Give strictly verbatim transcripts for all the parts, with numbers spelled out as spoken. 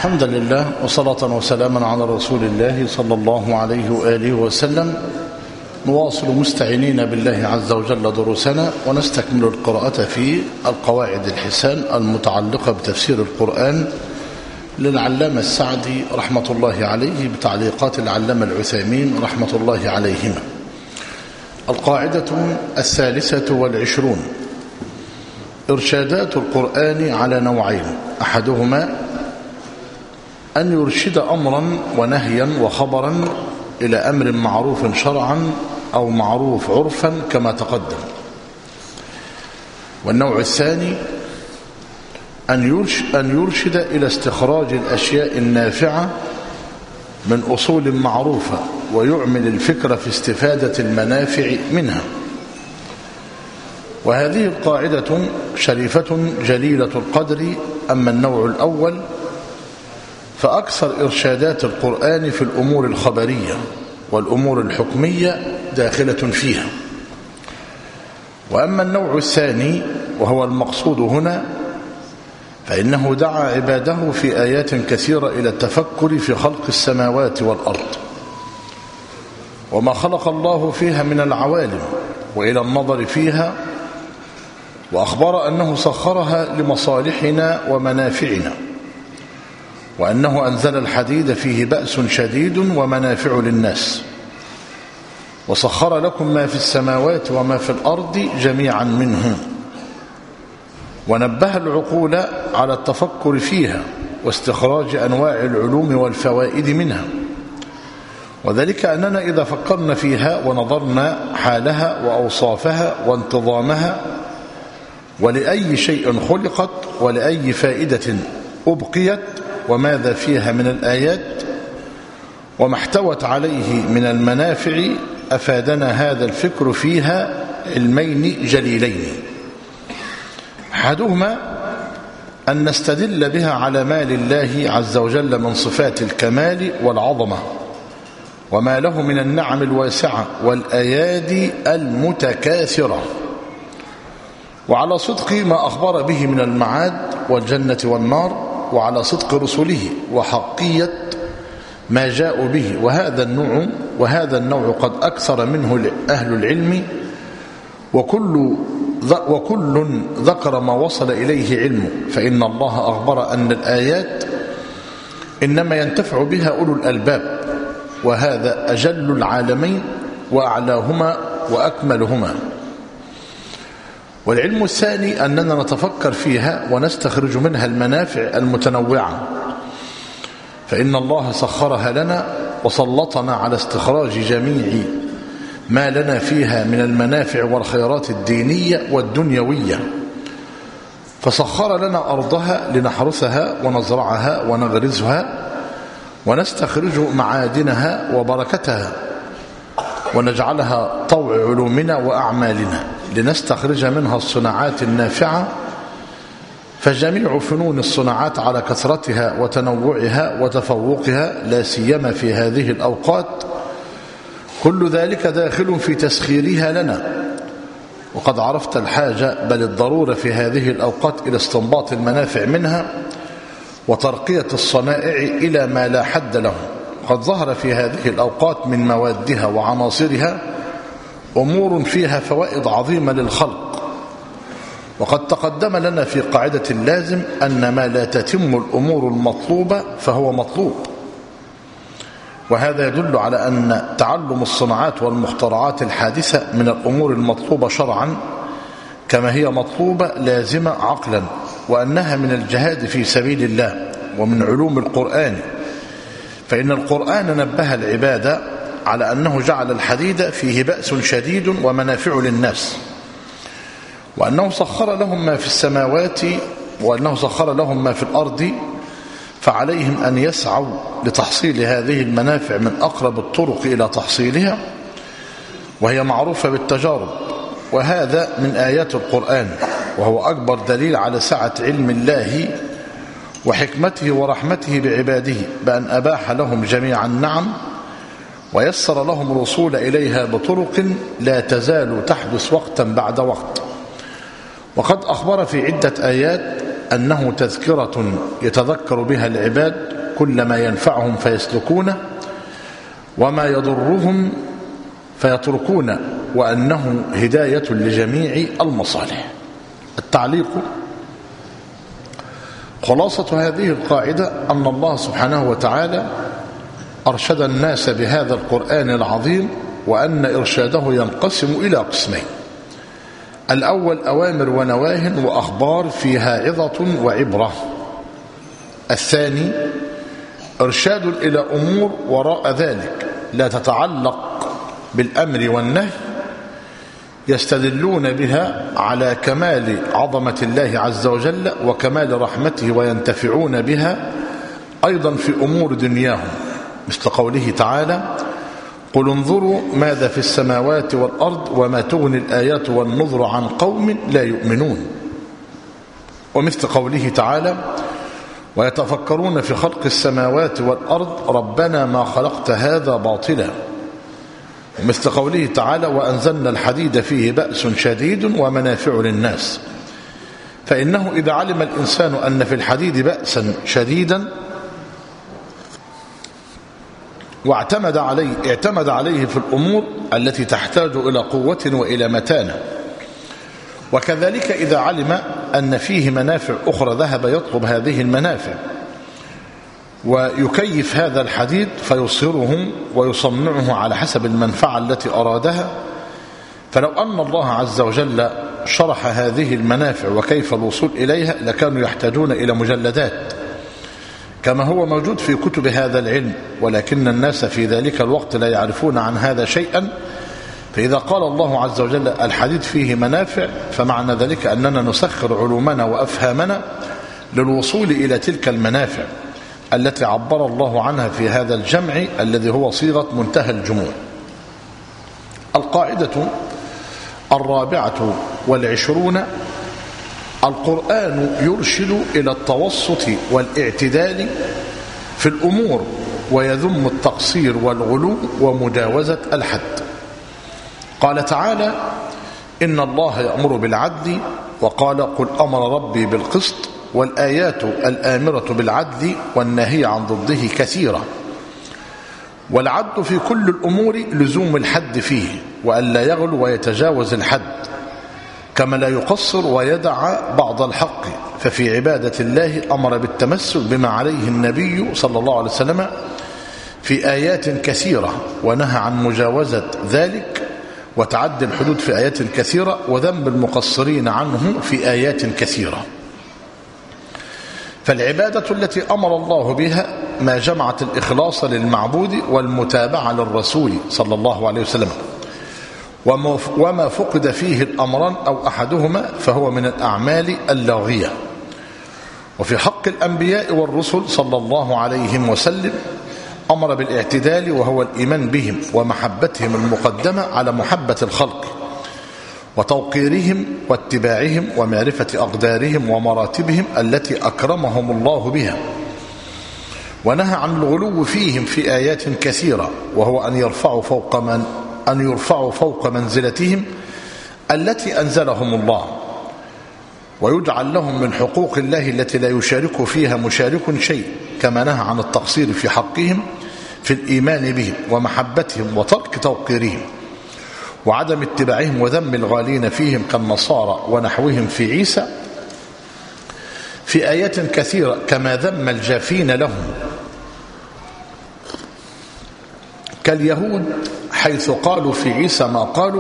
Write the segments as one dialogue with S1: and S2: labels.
S1: الحمد لله وصلاة وسلاما على رسول الله صلى الله عليه وآله وسلم. نواصل مستعينين بالله عز وجل دروسنا ونستكمل القراءة في القواعد الحسان المتعلقة بتفسير القرآن للعلامة السعدي رحمة الله عليه بتعليقات العلامة العثيمين رحمة الله عليهما. القاعدة الثالثة والعشرون: إرشادات القرآن على نوعين، أحدهما أن يرشد أمرا ونهيا وخبرا إلى أمر معروف شرعا أو معروف عرفا كما تقدم، والنوع الثاني أن يرشد إلى استخراج الأشياء النافعة من أصول معروفة ويعمل الفكر في استفادة المنافع منها. وهذه القاعدة شريفة جليلة القدر. أما النوع الأول فأكثر إرشادات القرآن في الأمور الخبرية، والأمور الحكمية داخلة فيها. وأما النوع الثاني وهو المقصود هنا فإنه دعا عباده في آيات كثيرة إلى التفكر في خلق السماوات والأرض وما خلق الله فيها من العوالم، وإلى النظر فيها، وأخبر أنه سخرها لمصالحنا ومنافعنا، وأنه أنزل الحديد فيه بأس شديد ومنافع للناس، وسخر لكم ما في السماوات وما في الأرض جميعا منه، ونبه العقول على التفكر فيها واستخراج أنواع العلوم والفوائد منها. وذلك أننا إذا فكرنا فيها ونظرنا حالها وأوصافها وانتظامها ولأي شيء خلقت ولأي فائدة أبقيت وماذا فيها من الآيات وما احتوت عليه من المنافع، أفادنا هذا الفكر فيها علمين جليلين: أحدهما أن نستدل بها على ما لله عز وجل من صفات الكمال والعظمة وما له من النعم الواسعة والأيادي المتكاثرة، وعلى صدق ما أخبر به من المعاد والجنة والنار، وعلى صدق رسله وحقية ما جاءوا به. وهذا النوع وهذا النوع قد أكثر منه أهل العلم، وكل وكل ذكر ما وصل إليه علمه، فإن الله أخبر أن الآيات إنما ينتفع بها أولو الألباب، وهذا أجل العالمين وأعلاهما وأكملهما. والعلم الثاني أننا نتفكر فيها ونستخرج منها المنافع المتنوعة، فإن الله سخرها لنا وسلطنا على استخراج جميع ما لنا فيها من المنافع والخيرات الدينية والدنيوية، فسخر لنا أرضها لنحرثها ونزرعها ونغرزها ونستخرج معادنها وبركتها ونجعلها طوع علومنا وأعمالنا لنستخرج منها الصناعات النافعة. فجميع فنون الصناعات على كثرتها وتنوعها وتفوقها، لا سيما في هذه الأوقات، كل ذلك داخل في تسخيرها لنا. وقد عرفت الحاجة بل الضرورة في هذه الأوقات إلى استنباط المنافع منها وترقية الصنائع إلى ما لا حد له. قد ظهر في هذه الأوقات من موادها وعناصرها أمور فيها فوائد عظيمة للخلق. وقد تقدم لنا في قاعدة اللازم أن ما لا تتم الأمور المطلوبة فهو مطلوب، وهذا يدل على أن تعلم الصناعات والمخترعات الحادثة من الأمور المطلوبة شرعا كما هي مطلوبة لازمة عقلا، وأنها من الجهاد في سبيل الله ومن علوم القرآن، فإن القرآن نبه العباد على أنه جعل الحديد فيه بأس شديد ومنافع للناس، وأنه سخر لهم ما في السماوات وأنه سخر لهم ما في الأرض، فعليهم أن يسعوا لتحصيل هذه المنافع من أقرب الطرق إلى تحصيلها، وهي معروفة بالتجارب. وهذا من آيات القرآن، وهو أكبر دليل على سعة علم الله وحكمته ورحمته بعباده، بأن أباح لهم جميع النعم ويسر لهم الوصول إليها بطرق لا تزال تحدث وقتا بعد وقت. وقد أخبر في عدة آيات أنه تذكرة يتذكر بها العباد كل ما ينفعهم فيسلكونه وما يضرهم فيتركونه، وأنه هداية لجميع المصالح. التعليق: خلاصة هذه القاعدة أن الله سبحانه وتعالى أرشد الناس بهذا القرآن العظيم، وأن إرشاده ينقسم إلى قسمين: الأول أوامر ونواه وأخبار فيها عظة وعبرة، الثاني إرشاد إلى أمور وراء ذلك لا تتعلق بالأمر والنهي يستدلون بها على كمال عظمة الله عز وجل وكمال رحمته، وينتفعون بها أيضا في أمور دنياهم، مثل قوله تعالى: قل انظروا ماذا في السماوات والأرض وما تغني الآيات والنذر عن قوم لا يؤمنون، ومثل قوله تعالى: ويتفكرون في خلق السماوات والأرض ربنا ما خلقت هذا باطلا، ومثل قوله تعالى: وأنزلنا الحديد فيه بأس شديد ومنافع للناس. فإنه إذا علم الإنسان أن في الحديد بأسا شديدا واعتمد عليه اعتمد عليه في الأمور التي تحتاج إلى قوة وإلى متانة، وكذلك إذا علم أن فيه منافع أخرى ذهب يطلب هذه المنافع ويكيف هذا الحديد فيصهره ويصنعه على حسب المنفعة التي أرادها. فلو أن الله عز وجل شرح هذه المنافع وكيف الوصول إليها لكانوا يحتاجون إلى مجلدات كما هو موجود في كتب هذا العلم، ولكن الناس في ذلك الوقت لا يعرفون عن هذا شيئا. فإذا قال الله عز وجل الحديد فيه منافع فمعنى ذلك أننا نسخر علومنا وأفهامنا للوصول إلى تلك المنافع التي عبر الله عنها في هذا الجمع الذي هو صيغة منتهى الجموع. القاعدة الرابعة والعشرون: القرآن يرشد إلى التوسط والاعتدال في الأمور، ويذم التقصير والغلو ومجاوزة الحد. قال تعالى: إن الله يأمر بالعدل، وقال: قل أمر ربي بالقسط، والآيات الآمرة بالعدل والنهي عن ضده كثيرة. والعدل في كل الأمور لزوم الحد فيه، وألا يغلو ويتجاوز الحد، كما لا يقصر ويدع بعض الحق. ففي عبادة الله أمر بالتمسك بما عليه النبي صلى الله عليه وسلم في آيات كثيرة، ونهى عن مجاوزة ذلك وتعدي الحدود في آيات كثيرة، وذنب المقصرين عنه في آيات كثيرة. فالعبادة التي أمر الله بها ما جمعت الإخلاص للمعبود والمتابعة للرسول صلى الله عليه وسلم، وما فقد فيه الأمران أو أحدهما فهو من الأعمال اللاغية. وفي حق الأنبياء والرسل صلى الله عليه وسلم أمر بالاعتدال، وهو الإيمان بهم ومحبتهم المقدمة على محبة الخلق، وتوقيرهم واتباعهم ومعرفة أقدارهم ومراتبهم التي أكرمهم الله بها. ونهى عن الغلو فيهم في آيات كثيرة، وهو أن يرفعوا فوق من أن يرفعوا فوق منزلتهم التي أنزلهم الله، ويجعل لهم من حقوق الله التي لا يشارك فيها مشارك شيء، كما نهى عن التقصير في حقهم في الإيمان بهم ومحبتهم وترك توقيرهم، وعدم اتباعهم وذم الغالين فيهم كالنصارى ونحوهم في عيسى في آيات كثيرة، كما ذم الجافين لهم كاليهود حيث قالوا في عيسى ما قالوا،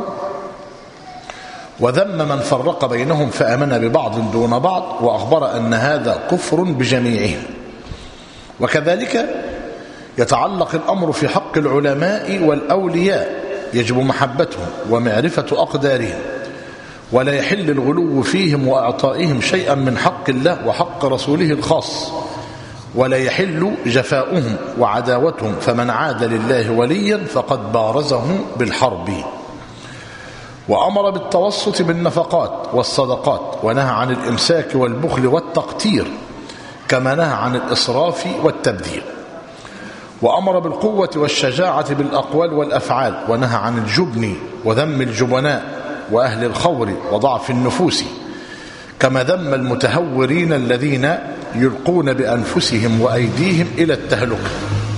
S1: وذم من فرق بينهم فآمن ببعض دون بعض، وأخبر أن هذا كفر بجميعهم. وكذلك يتعلق الأمر في حق العلماء والأولياء، يجب محبتهم ومعرفة أقدارهم، ولا يحل الغلو فيهم وأعطائهم شيئا من حق الله وحق رسوله الخاص، ولا يحل جفاؤهم وعداوتهم، فمن عاد لله وليا فقد بارزه بالحرب. وأمر بالتوسط بالنفقات والصدقات، ونهى عن الإمساك والبخل والتقتير، كما نهى عن الإسراف والتبذير. وأمر بالقوة والشجاعة بالأقوال والأفعال، ونهى عن الجبن وذم الجبناء وأهل الخور وضعف النفوس، كما ذم المتهورين الذين يلقون بأنفسهم وأيديهم إلى التهلكة.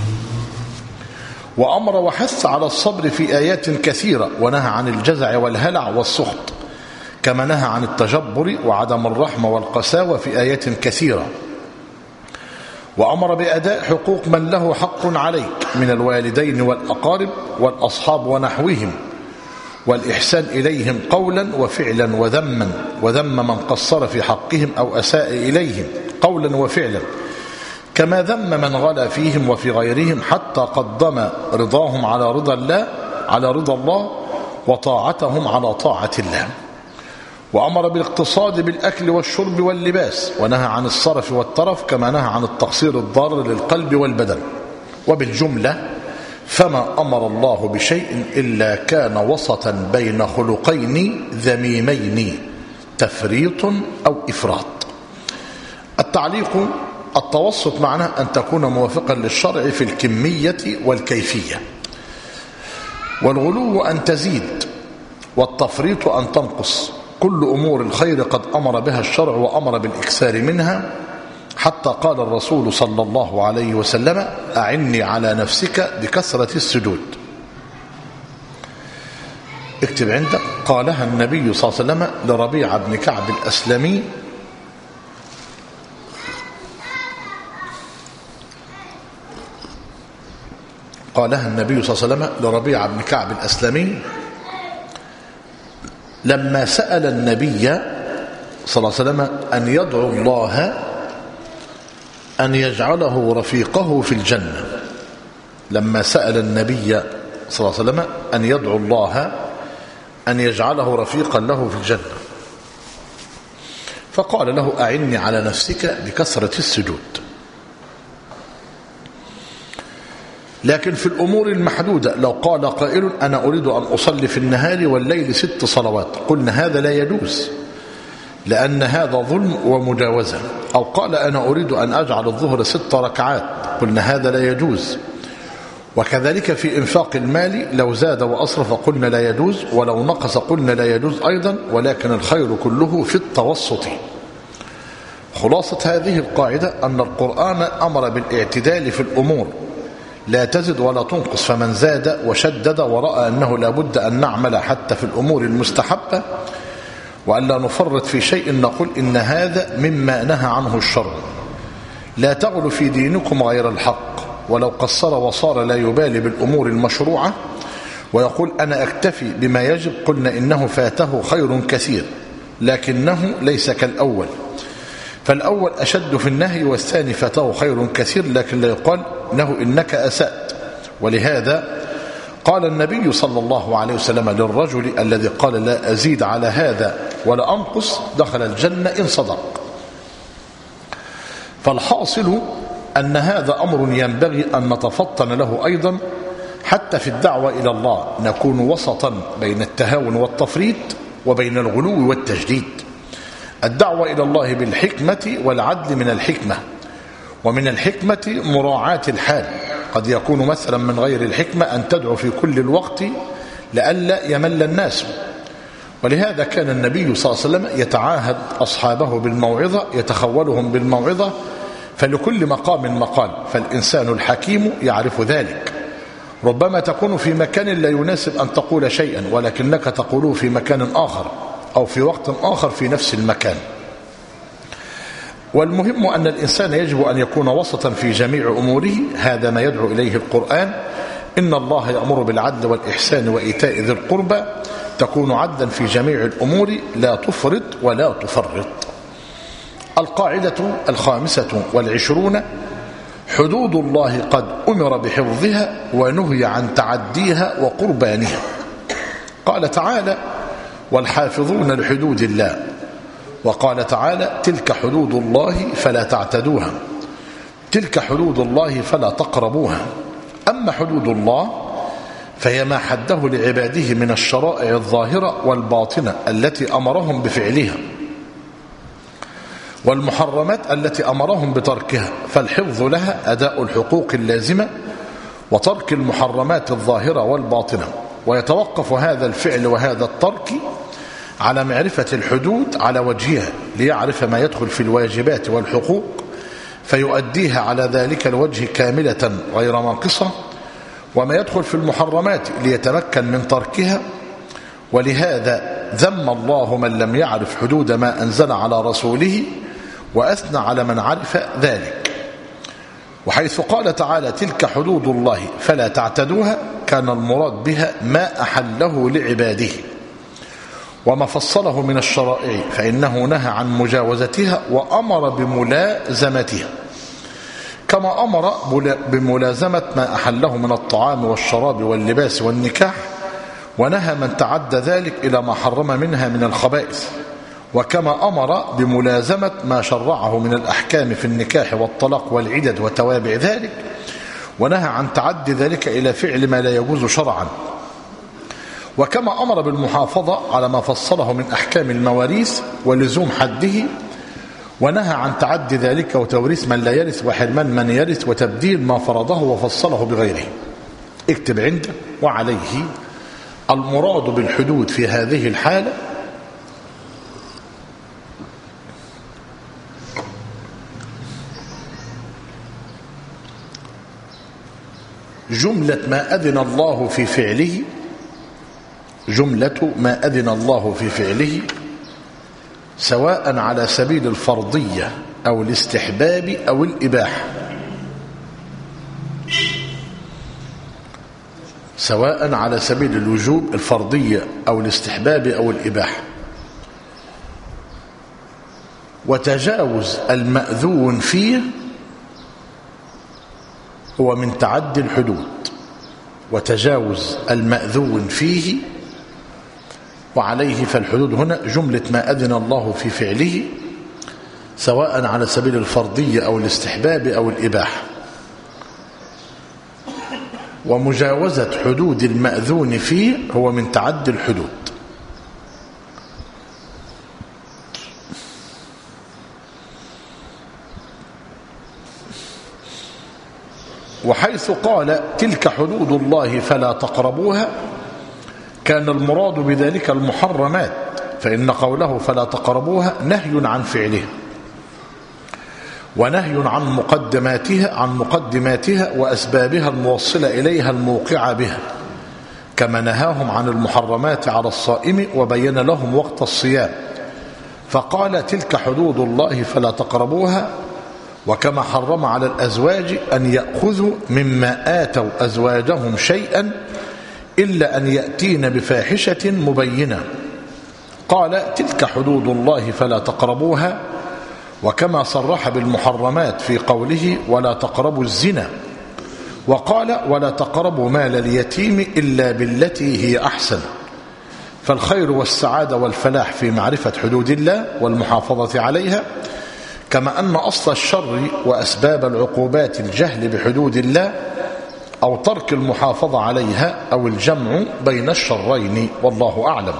S1: وأمر وحث على الصبر في آيات كثيرة، ونهى عن الجزع والهلع والسخط، كما نهى عن التجبر وعدم الرحمة والقساوة في آيات كثيرة. وأمر بأداء حقوق من له حق عليك من الوالدين والأقارب والأصحاب ونحوهم، والإحسان إليهم قولا وفعلا وذما، وذم من قصر في حقهم أو أساء إليهم قولا وفعلا، كما ذم من غلا فيهم وفي غيرهم، حتى قدم رضاهم على رضا الله على رضا الله وطاعتهم على طاعة الله. وأمر بالاقتصاد بالأكل والشرب واللباس، ونهى عن الصرف والترف، كما نهى عن التقصير الضار للقلب والبدن. وبالجملة فما أمر الله بشيء إلا كان وسطا بين خلقين ذميمين، تفريط أو إفراط. التعليق: التوسط معناه أن تكون موافقا للشرع في الكمية والكيفية، والغلو أن تزيد، والتفريط أن تنقص. كل أمور الخير قد أمر بها الشرع وأمر بالإكثار منها، حتى قال الرسول صلى الله عليه وسلم: أعني على نفسك بكثرة السجود. اكتب عندك: قالها النبي صلى الله عليه وسلم لربيع بن كعب الأسلمي قالها النبي صلى الله عليه وسلم لربيع بن كعب الأسلمي لما سأل النبي صلى الله عليه وسلم أن يدعو الله أن يجعله رفيقه في الجنة. لما سأل النبي صلى الله عليه وسلم أن يدعو الله أن يجعله رفيقا له في الجنة، فقال له: أعني على نفسك بكثرة السجود. لكن في الأمور المحدودة لو قال قائل: أنا أريد أن أصلي في النهار والليل ست صلوات، قلنا هذا لا يجوز، لأن هذا ظلم ومجاوزة. أو قال: أنا أريد أن أجعل الظهر ست ركعات، قلنا هذا لا يجوز. وكذلك في إنفاق المال لو زاد وأصرف قلنا لا يجوز، ولو نقص قلنا لا يجوز أيضا، ولكن الخير كله في التوسط. خلاصة هذه القاعدة أن القرآن أمر بالاعتدال في الأمور، لا تزد ولا تنقص، فمن زاد وشدد ورأى أنه لا بد أن نعمل حتى في الأمور المستحبة وأن لا نفرط في شيء نقول إن هذا مما نهى عنه الشرع. لا تغلوا في دينكم غير الحق، ولو قصر وصار لا يبالي بالأمور المشروعة ويقول أنا أكتفي بما يجب، قلنا إنه فاته خير كثير، لكنه ليس كالأول. فالأول أشد في النهي، والثاني فاته خير كثير، لكن لا يقال له إنك أسأت. ولهذا قال النبي صلى الله عليه وسلم للرجل الذي قال لا أزيد على هذا ولا أنقص: دخل الجنة إن صدق. فالحاصل أن هذا أمر ينبغي أن نتفطن له أيضا، حتى في الدعوة إلى الله نكون وسطا بين التهاون والتفريط وبين الغلو والتجديد. الدعوة إلى الله بالحكمة والعدل من الحكمة، ومن الحكمة مراعاة الحال. قد يكون مثلا من غير الحكمة أن تدعو في كل الوقت لئلا يمل الناس. ولهذا كان النبي صلى الله عليه وسلم يتعاهد أصحابه بالموعظة، يتخولهم بالموعظة، فلكل مقام مقال، فالإنسان الحكيم يعرف ذلك. ربما تكون في مكان لا يناسب أن تقول شيئا، ولكنك تقوله في مكان آخر أو في وقت آخر في نفس المكان. والمهم أن الإنسان يجب أن يكون وسطا في جميع أموره، هذا ما يدعو إليه القرآن: إن الله يأمر بالعدل والإحسان وإيتاء ذي القربى. تكون عدلا في جميع الأمور، لا تفرط ولا تفرط. القاعدة الخامسة والعشرون: حدود الله قد أمر بحفظها ونهي عن تعديها وقربانها. قال تعالى: والحافظون لحدود الله. وقال تعالى: تلك حدود الله فلا تعتدوها، تلك حدود الله فلا تقربوها. أما حدود الله فهي ما حده لعباده من الشرائع الظاهرة والباطنة التي أمرهم بفعلها، والمحرمات التي أمرهم بتركها، فالحفظ لها أداء الحقوق اللازمة وترك المحرمات الظاهرة والباطنة. ويتوقف هذا الفعل وهذا الترك على معرفة الحدود على وجهها ليعرف ما يدخل في الواجبات والحقوق فيؤديها على ذلك الوجه كاملة غير ناقصة، وما يدخل في المحرمات ليتمكن من تركها. ولهذا ذم الله من لم يعرف حدود ما أنزل على رسوله وأثنى على من عرف ذلك. وحيث قال تعالى تلك حدود الله فلا تعتدوها، كان المراد بها ما أحله لعباده وما فصله من الشرائع، فإنه نهى عن مجاوزتها وأمر بملازمتها، كما أمر بملازمة ما أحله من الطعام والشراب واللباس والنكاح، ونهى من تعدى ذلك إلى ما حرم منها من الخبائث، وكما أمر بملازمة ما شرعه من الأحكام في النكاح والطلاق والعدد وتوابع ذلك، ونهى عن تعدي ذلك إلى فعل ما لا يجوز شرعا، وكما أمر بالمحافظة على ما فصله من أحكام المواريث ولزوم حده، ونهى عن تعدي ذلك وتوريث من لا يرث وحرمان من يرث وتبديل ما فرضه وفصله بغيره. اكتب عنده. وعليه المراد بالحدود في هذه الحالة جملة ما أذن الله في فعله جملة ما أذن الله في فعله سواء على سبيل الفرضية أو الاستحباب أو الإباحة، سواء على سبيل الوجوب الفرضية أو الاستحباب أو الإباحة. وتجاوز المأذون فيه هو من تعدي الحدود، وتجاوز المأذون فيه. وعليه فالحدود هنا جملة ما أذن الله في فعله سواء على سبيل الفرضية أو الاستحباب أو الإباحة. ومجاوزة حدود المأذون فيه هو من تعدي الحدود. وحيث قال تلك حدود الله فلا تقربوها، كان المراد بذلك المحرمات، فإن قوله فلا تقربوها نهي عن فعلها ونهي عن مقدماتها عن مقدماتها وأسبابها الموصلة إليها الموقعة بها، كما نهاهم عن المحرمات على الصائم وبين لهم وقت الصيام، فقال تلك حدود الله فلا تقربوها. وكما حرم على الأزواج أن يأخذوا مما آتوا أزواجهم شيئا إلا أن يأتين بفاحشة مبينة، قال تلك حدود الله فلا تقربوها. وكما صرح بالمحرمات في قوله ولا تقربوا الزنا، وقال ولا تقربوا مال اليتيم إلا بالتي هي أحسن. فالخير والسعادة والفلاح في معرفة حدود الله والمحافظة عليها، كما أن أصل الشر وأسباب العقوبات الجهل بحدود الله أو ترك المحافظة عليها أو الجمع بين الشرين، والله أعلم.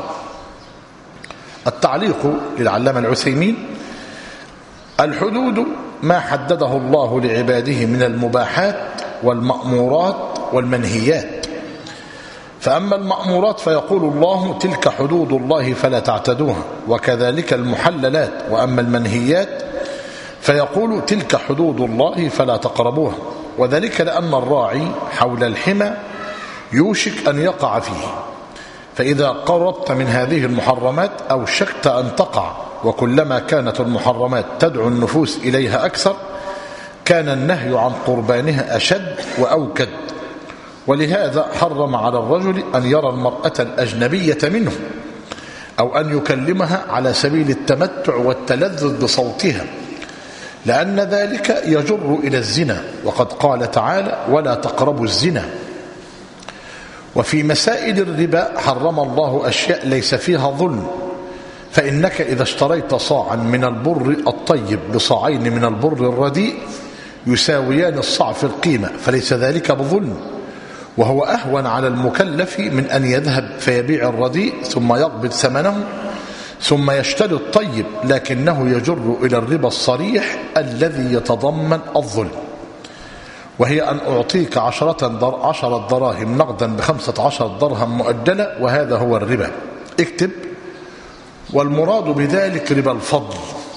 S1: التعليق للعلامة العثيمين: الحدود ما حدده الله لعباده من المباحات والمأمورات والمنهيات. فأما المأمورات فيقول الله تلك حدود الله فلا تعتدوها، وكذلك المحللات. وأما المنهيات فيقول تلك حدود الله فلا تقربوها، وذلك لأن الراعي حول الحمى يوشك أن يقع فيه، فإذا قربت من هذه المحرمات أوشكت أن تقع، وكلما كانت المحرمات تدعو النفوس إليها أكثر كان النهي عن قربانها أشد وأوكد. ولهذا حرم على الرجل أن يرى المرأة الأجنبية منه أو أن يكلمها على سبيل التمتع والتلذذ بصوتها، لأن ذلك يجر إلى الزنا، وقد قال تعالى ولا تقربوا الزنا. وفي مسائل الربا حرم الله أشياء ليس فيها ظلم، فإنك إذا اشتريت صاعا من البر الطيب بصاعين من البر الرديء يساويان الصاع في القيمة، فليس ذلك بظلم، وهو أهون على المكلف من أن يذهب فيبيع الرديء ثم يقبض ثمنه ثم يشتري الطيب، لكنه يجر إلى الربا الصريح الذي يتضمن الظلم، وهي أن أعطيك عشرة, در عشرة دراهم نقدا بخمسة عشر درهم مؤجلة، وهذا هو الربا. اكتب والمراد بذلك ربا الفضل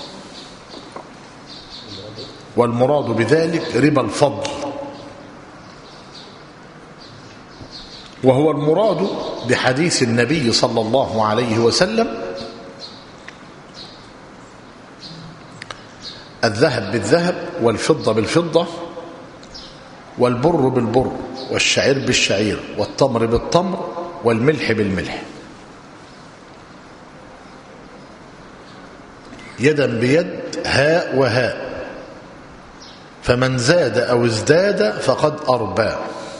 S1: والمراد بذلك ربا الفضل وهو المراد بحديث النبي صلى الله عليه وسلم: الذهب بالذهب والفضة بالفضة والبر بالبر والشعير بالشعير والتمر بالتمر والملح بالملح، يدا بيد هاء وهاء، فمن زاد أو ازداد فقد أربى.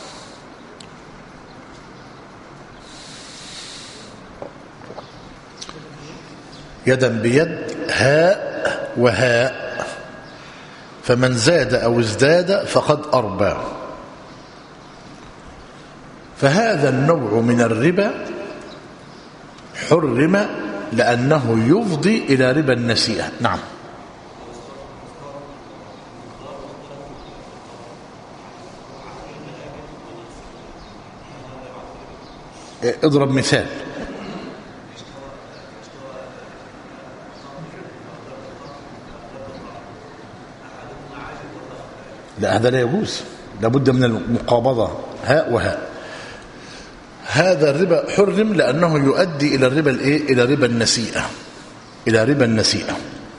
S1: يدا بيد هاء وهاء، فمن زاد أو ازداد فقد أربى. فهذا النوع من الربا حرم لأنه يفضي إلى ربا النسيئة. نعم. اضرب مثال. لا، هذا لا يجوز، لابد من المقابضة هاء وهاء. هذا الربا حرم لأنه يؤدي إلى الربا الإيه؟ إلى ربا النسيئة، إلى ربا النسيئة.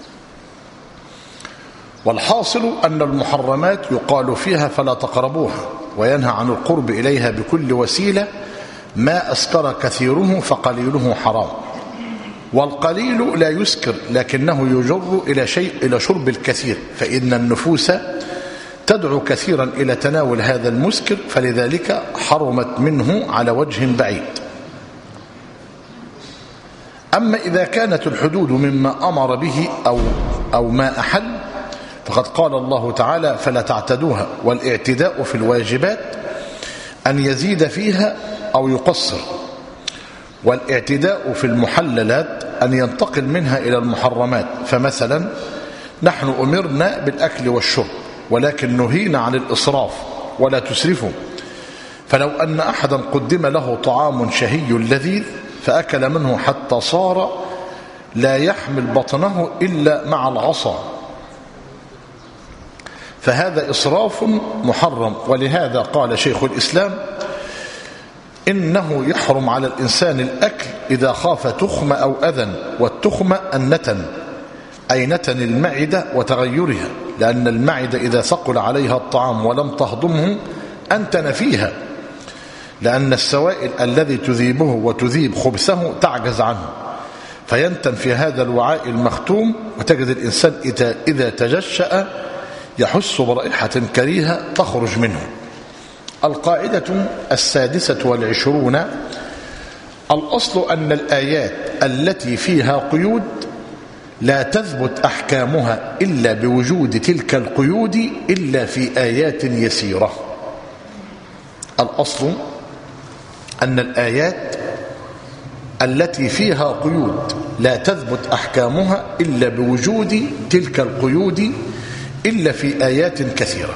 S1: والحاصل أن المحرمات يقال فيها فلا تقربوها، وينهى عن القرب إليها بكل وسيلة، ما أسكر كثيره فقليله حرام. والقليل لا يسكر لكنه يجر إلى شيء إلى شرب الكثير، فإن النفوس تدعو كثيرا إلى تناول هذا المسكر، فلذلك حرمت منه على وجه بعيد. أما إذا كانت الحدود مما أمر به أو, أو ما أحل، فقد قال الله تعالى: فلا تعتدوها. والاعتداء في الواجبات أن يزيد فيها أو يقصر، والاعتداء في المحللات أن ينتقل منها إلى المحرمات. فمثلا نحن أمرنا بالأكل والشرب، ولكن نهينا عن الإسراف ولا تسرفوا. فلو أن أحدا قدم له طعام شهي لذيذ فأكل منه حتى صار لا يحمل بطنه إلا مع العصا، فهذا إسراف محرم. ولهذا قال شيخ الإسلام: إنه يحرم على الإنسان الأكل إذا خاف تخم أو أذى، والتخم النتن، أي نتن المعدة وتغيرها، لأن المعدة إذا ثقل عليها الطعام ولم تهضمه أنتن فيها، لأن السوائل الذي تذيبه وتذيب خبثه تعجز عنه، فينتن في هذا الوعاء المختوم. وتجد الإنسان إذا تجشأ يحس برائحة كريهة تخرج منه. القاعدة السادسة والعشرون: الأصل أن الآيات التي فيها قيود لا تثبت أحكامها إلا بوجود تلك القيود إلا في آيات يسيرة. الأصل أن الآيات التي فيها قيود لا تثبت أحكامها إلا بوجود تلك القيود إلا في آيات كثيرة،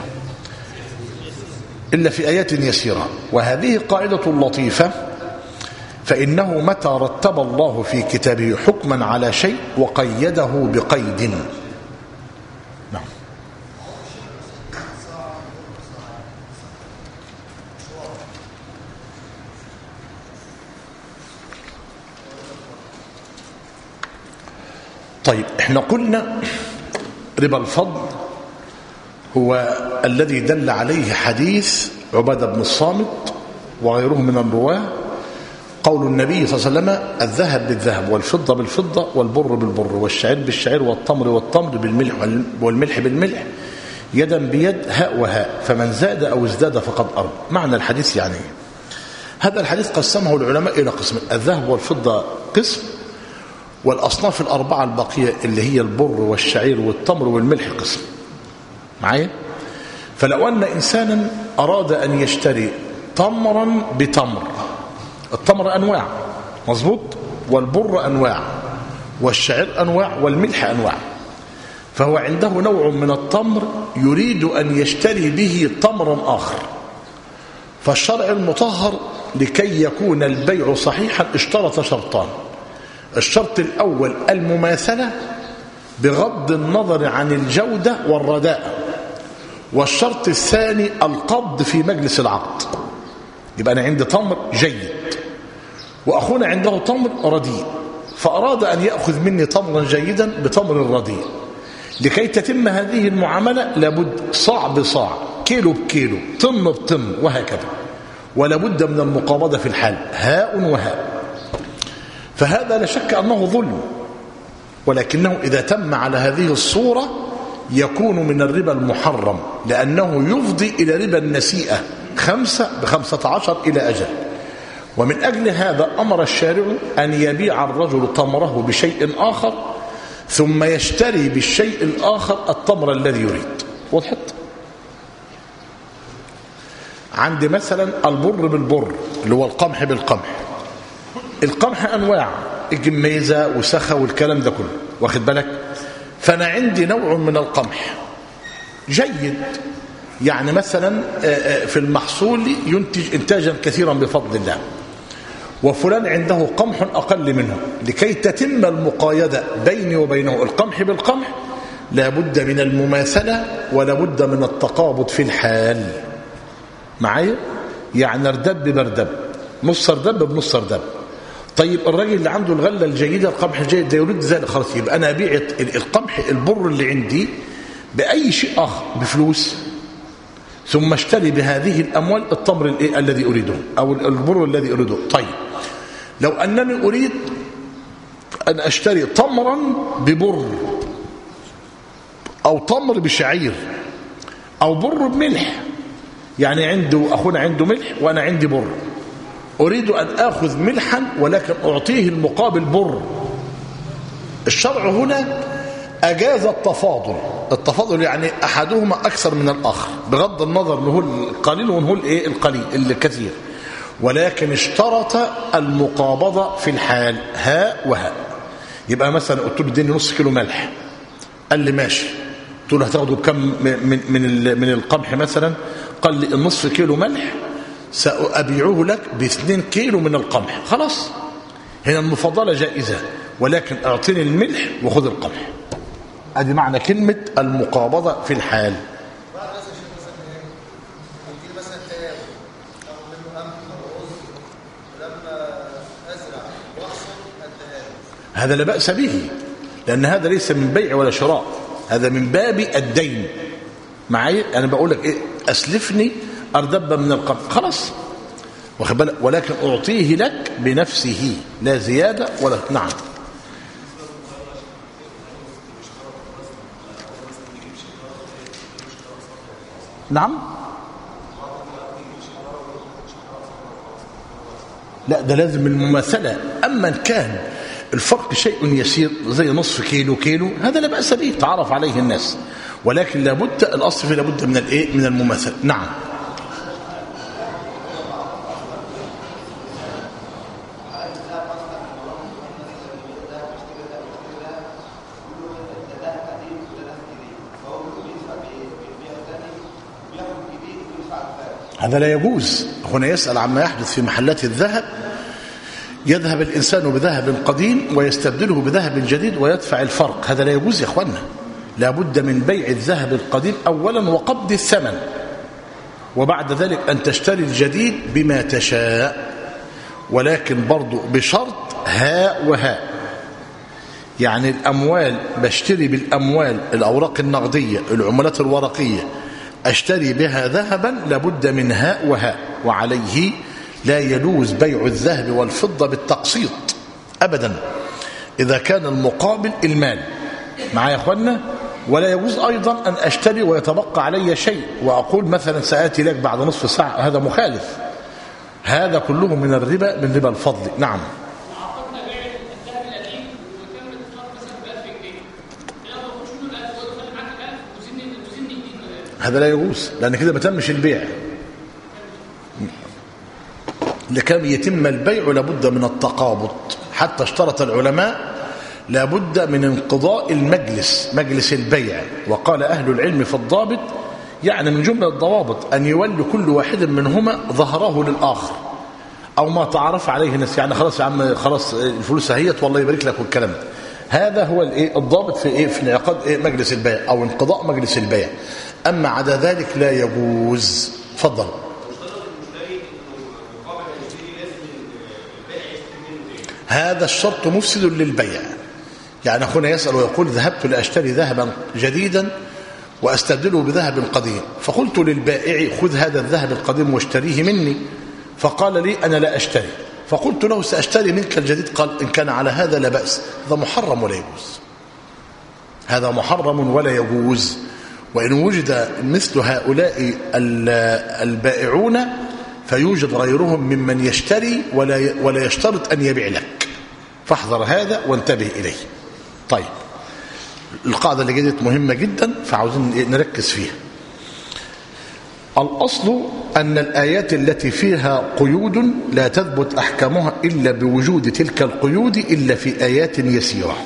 S1: إلا في آيات يسيرة. وهذه قاعدة لطيفة، فإنه متى رتب الله في كتابه حكما على شيء وقيده بقيد. نعم. طيب، احنا قلنا ربا الفضل هو الذي دل عليه حديث عبادة بن الصامت وغيره من الرواه، قول النبي صلى الله عليه وسلم: الذهب بالذهب والفضة بالفضة والبر بالبر والشعير بالشعير والتمر والتمر بالملح والملح بالملح، يدا بيد هاء وهاء، فمن زاد أو ازداد فقد أرب. معنى الحديث يعني هذا الحديث قسمه العلماء إلى قسم: الذهب والفضة قسم، والأصناف الأربعة الباقية اللي هي البر والشعير والتمر والملح قسم. معايا؟ فلو أن إنسانا أراد أن يشتري تمرا بتمر، التمر أنواع، مظبوط، والبر أنواع، والشعير أنواع، والملح أنواع، فهو عنده نوع من التمر يريد أن يشتري به تمرا آخر، فالشرع المطهر لكي يكون البيع صحيحا اشترط شرطان: الشرط الأول المماثلة بغض النظر عن الجودة والرداء، والشرط الثاني القبض في مجلس العقد. يبقى أنا عندي تمر جيد وأخونا عنده تمر رديء، فأراد أن يأخذ مني تمرا جيدا بتمر رديء. لكي تتم هذه المعاملة لابد صاع بصاع، كيلو بكيلو، طن بطن، وهكذا، ولا بد من المقابضة في الحال، هاء وهاء. فهذا لا شك أنه ظلم، ولكنه إذا تم على هذه الصورة يكون من الربا المحرم، لأنه يفضي إلى ربا النسيئة، خمسة بخمسة عشر إلى أجل. ومن أجل هذا أمر الشارع أن يبيع الرجل تمره بشيء آخر ثم يشتري بالشيء الآخر التمر الذي يريد. وضحت؟ عندي مثلا البر بالبر اللي هو القمح بالقمح. القمح أنواع، الجميزة وسخة والكلام ده كله، واخد بالك؟ فأنا عندي نوع من القمح جيد، يعني مثلا في المحصول ينتج إنتاجا كثيرا بفضل الله، وفلان عنده قمح أقل منه. لكي تتم المقايدة بيني وبينه القمح بالقمح لا بد من المماثلة ولا بد من التقابض في الحال. معايا؟ يعني اردب بردب، نص اردب بنص اردب. طيب الراجل اللي عنده الغلة الجيدة القمح الجيد ده يريد ذلك، خلاص يبقى أنا أبيع القمح البر اللي عندي بأي شيء آخر بفلوس، ثم اشتري بهذه الأموال التمر الذي أريده أو البر الذي أريده. طيب لو أنني أريد أن أشتري تمرا ببر أو تمر بشعير أو بر بملح، يعني عنده أخونا عنده ملح وأنا عندي بر، أريد أن أخذ ملحا ولكن أعطيه المقابل بر. الشرع هنا أجاز التفاضل. التفاضل يعني أحدهما أكثر من الآخر بغض النظر نقول القليل ونقول إيه القليل الكثير، ولكن اشترط المقابضة في الحال، هاء وهاء. يبقى مثلا قلت له اديني نص كيلو ملح، قال لي ماشي. قلت له هتاخده بكم من من من القمح مثلا؟ قال لي النصف كيلو ملح سأبيعه لك باثنين كيلو من القمح. خلاص هنا المفاضلة جائزة، ولكن اعطيني الملح وخذ القمح. ادي معنى كلمة المقابضة في الحال. هذا لا بأس به، لأن هذا ليس من بيع ولا شراء، هذا من باب الدين. معي؟ أنا بقول لك إيه؟ أسلفني أردب من القمح، خلاص واخد بالك، ولكن أعطيه لك بنفسه لا زيادة ولا. نعم. نعم. لا ده لازم المماثلة. أما إن كان الفرق شيء يسير زي نصف كيلو كيلو هذا لا بأس به، تعرف عليه الناس، ولكن لابد الأصل فيه لابد من الإيه؟ من المماثلة. نعم. هذا لا يجوز. هنا يسأل عما يحدث في محلات الذهب، يذهب الإنسان بذهب قديم ويستبدله بذهب جديد ويدفع الفرق. هذا لا يجوز يا أخوانا. لابد من بيع الذهب القديم أولا وقبض الثمن، وبعد ذلك أن تشتري الجديد بما تشاء، ولكن برضو بشرط هاء وهاء. يعني الأموال بشتري بالأموال الأوراق النقدية العملات الورقية أشتري بها ذهبا لابد من هاء وهاء. وعليه لا يجوز بيع الذهب والفضة بالتقسيط أبدا إذا كان المقابل المال. معايا يا أخوانا؟ ولا يجوز أيضا أن أشتري ويتبقى علي شيء وأقول مثلا سآتي لك بعد نصف ساعة، هذا مخالف. هذا كله من الربا، من ربا الفضل. نعم. هذا لا يجوز، لأن كده ما تمش البيع. لكي يتم البيع لابد من التقابض. حتى اشترط العلماء لابد من انقضاء المجلس، مجلس البيع. وقال أهل العلم في الضابط، يعني من جملة الضوابط أن يولي كل واحد منهما ظهره للآخر، أو ما تعرف عليه الناس، يعني خلاص يا عم خلاص الفلوس اهيت والله يبارك لك والكلام ده. هذا هو الايه الضابط في ايه في انعقاد ايه مجلس البيع او انقضاء مجلس البيع. اما عدا ذلك لا يجوز. تفضل. هذا الشرط مفسد للبيع. يعني اخونا يسأل ويقول ذهبت لاشتري ذهبا جديدا واستبدله بذهب قديم، فقلت للبائع خذ هذا الذهب القديم واشتريه مني، فقال لي انا لا اشتري، فقلت له ساشتري منك الجديد، قال ان كان على هذا لا بأس. هذا محرم ولا يجوز، هذا محرم ولا يجوز. وإن وجد مثل هؤلاء البائعون فيوجد غيرهم ممن يشتري ولا ولا يشترط أن يبيع لك، فاحذر هذا وانتبه إليه. طيب، القاعدة اللي جدت مهمة جدا فعاوزين نركز فيها. الأصل أن الآيات التي فيها قيود لا تثبت أحكامها إلا بوجود تلك القيود إلا في آيات يسيرة.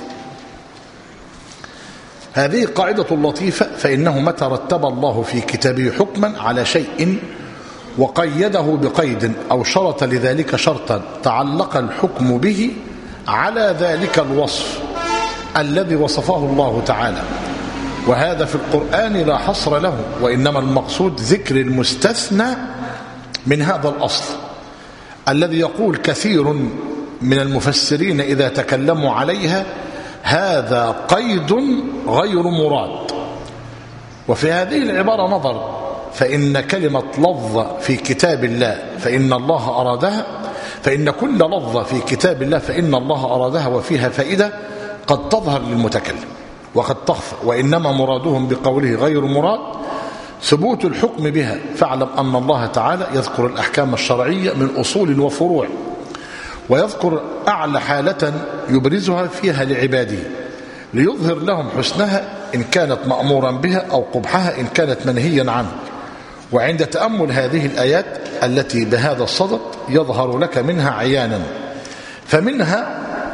S1: هذه قاعدة لطيفة، فإنه متى رتب الله في كتابه حكما على شيء وقيده بقيد أو شرط لذلك شرطا تعلق الحكم به على ذلك الوصف الذي وصفه الله تعالى، وهذا في القرآن لا حصر له، وإنما المقصود ذكر المستثنى من هذا الأصل الذي يقول كثير من المفسرين إذا تكلموا عليها هذا قيد غير مراد. وفي هذه العبارة نظر، فإن كلمة لفظ في كتاب الله فإن الله أرادها، فإن كل لفظ في كتاب الله فإن الله أرادها وفيها فائدة قد تظهر للمتكلم وقد تخفى، وإنما مرادهم بقوله غير مراد ثبوت الحكم بها. فاعلم أن الله تعالى يذكر الأحكام الشرعية من أصول وفروع، ويذكر أعلى حالة يبرزها فيها لعباده ليظهر لهم حسنها إن كانت مأمورا بها أو قبحها إن كانت منهيا عنه. وعند تأمل هذه الآيات التي بهذا الصدد يظهر لك منها عيانا. فمنها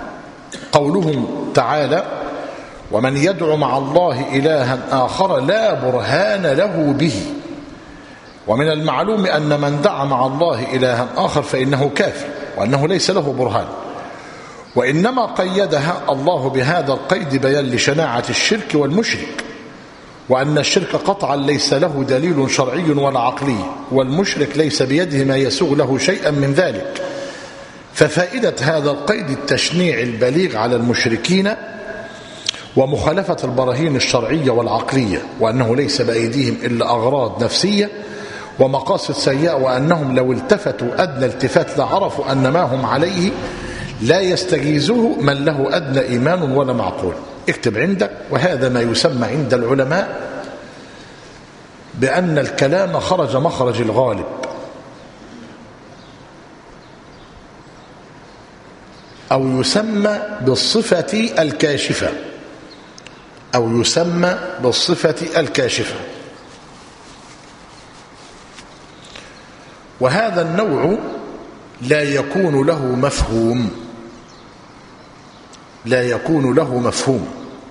S1: قولهم تعالى ومن يدعو مع الله إلها آخر لا برهان له به. ومن المعلوم أن من دعا مع الله إلها آخر فإنه كافر وأنه ليس له برهان، وإنما قيدها الله بهذا القيد بيان لشناعة الشرك والمشرك، وأن الشرك قطعا ليس له دليل شرعي ولا عقلي، والمشرك ليس بيده ما يسوغ له شيئا من ذلك. ففائدة هذا القيد التشنيع البليغ على المشركين ومخالفة البراهين الشرعية والعقلية، وأنه ليس بأيديهم إلا أغراض نفسية ومقاصد سيئة، وأنهم لو التفتوا أدنى التفات لعرفوا أن ما هم عليه لا يستجيزه من له أدنى إيمان ولا معقول. اكتب عندك، وهذا ما يسمى عند العلماء بأن الكلام خرج مخرج الغالب، أو يسمى بالصفة الكاشفة، أو يسمى بالصفة الكاشفة. وهذا النوع لا يكون له مفهوم، لا يكون له مفهوم.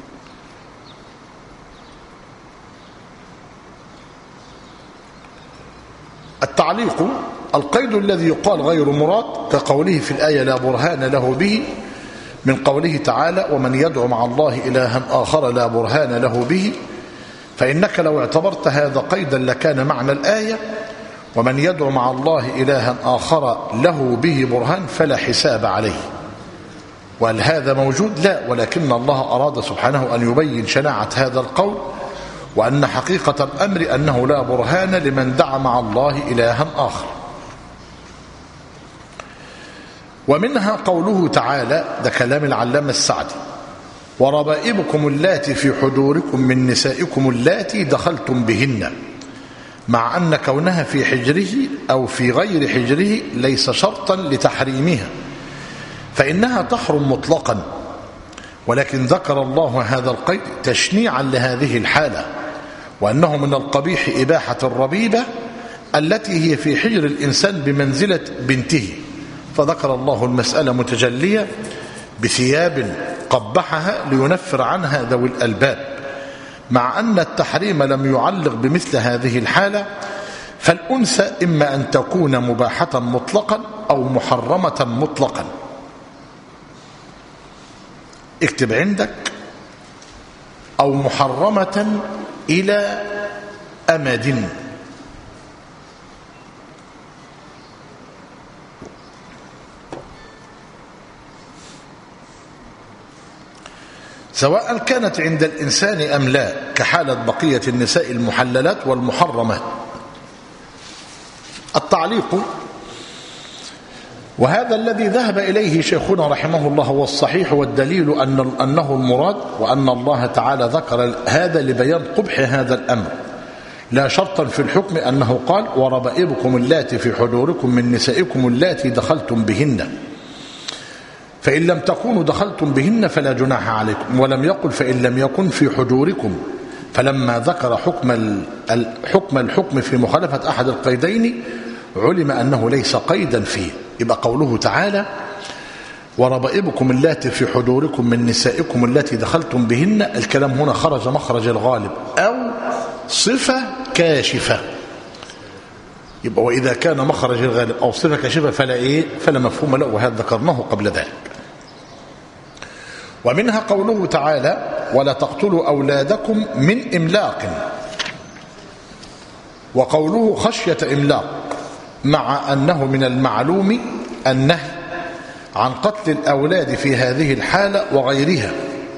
S1: التعليق القيد الذي يقال غير مراد كقوله في الآية لا برهان له به، من قوله تعالى ومن يدعو مع الله إلها آخر لا برهان له به، فإنك لو اعتبرت هذا قيدا لكان معنى الآية ومن يدعو مع الله إلها آخر له به برهان فلا حساب عليه. وهل هذا موجود؟ لا، ولكن الله أراد سبحانه أن يبين شناعة هذا القول، وأن حقيقة الأمر أنه لا برهان لمن دعا مع الله إلها آخر. ومنها قوله تعالى، ده كلام العلامة السعدي، وربائبكم اللاتي في حجوركم من نسائكم اللاتي دخلتم بهن، مع أن كونها في حجره أو في غير حجره ليس شرطا لتحريمها، فإنها تحرم مطلقا، ولكن ذكر الله هذا القيد تشنيعا لهذه الحالة، وأنه من القبيح إباحة الربيبة التي هي في حجر الإنسان بمنزلة بنته، فذكر الله المسألة متجلية بثياب قبحها لينفر عنها ذوي الألباب، مع أن التحريم لم يعلق بمثل هذه الحالة. فالأنثى إما أن تكون مباحة مطلقا أو محرمة مطلقا. اكتب عندك أو محرمة إلى أمد. سواء كانت عند الإنسان أم لا، كحالة بقية النساء المحللات والمحرمات. التعليق: وهذا الذي ذهب إليه شيخنا رحمه الله هو الصحيح، والدليل أن أنه المراد، وأن الله تعالى ذكر هذا لبيان قبح هذا الأمر، لا شرطا في الحكم أنه قال: وربائبكم اللاتي في حجوركم من نسائكم اللاتي دخلتم بهن، فإن لم تكونوا دخلتم بهن فلا جناح عليكم، ولم يقل فإن لم يكن في حجوركم، فلما ذكر حكم الحكم الحكم في مخالفة أحد القيدين علم أنه ليس قيدا فيه. يبقى قوله تعالى: وربائبكم اللاتي في حجوركم من نسائكم اللاتي دخلتم بهن، الكلام هنا خرج مخرج الغالب أو صفة كاشفة. يبقى وإذا كان مخرج الغالب أو صفة كاشفة فلا إيه فلا مفهوم له، وهذا ذكرناه قبل ذلك. ومنها قوله تعالى: ولا تقتلوا أولادكم من إملاق، وقوله خشية إملاق، مع أنه من المعلوم النهي عن قتل الأولاد في هذه الحالة وغيرها.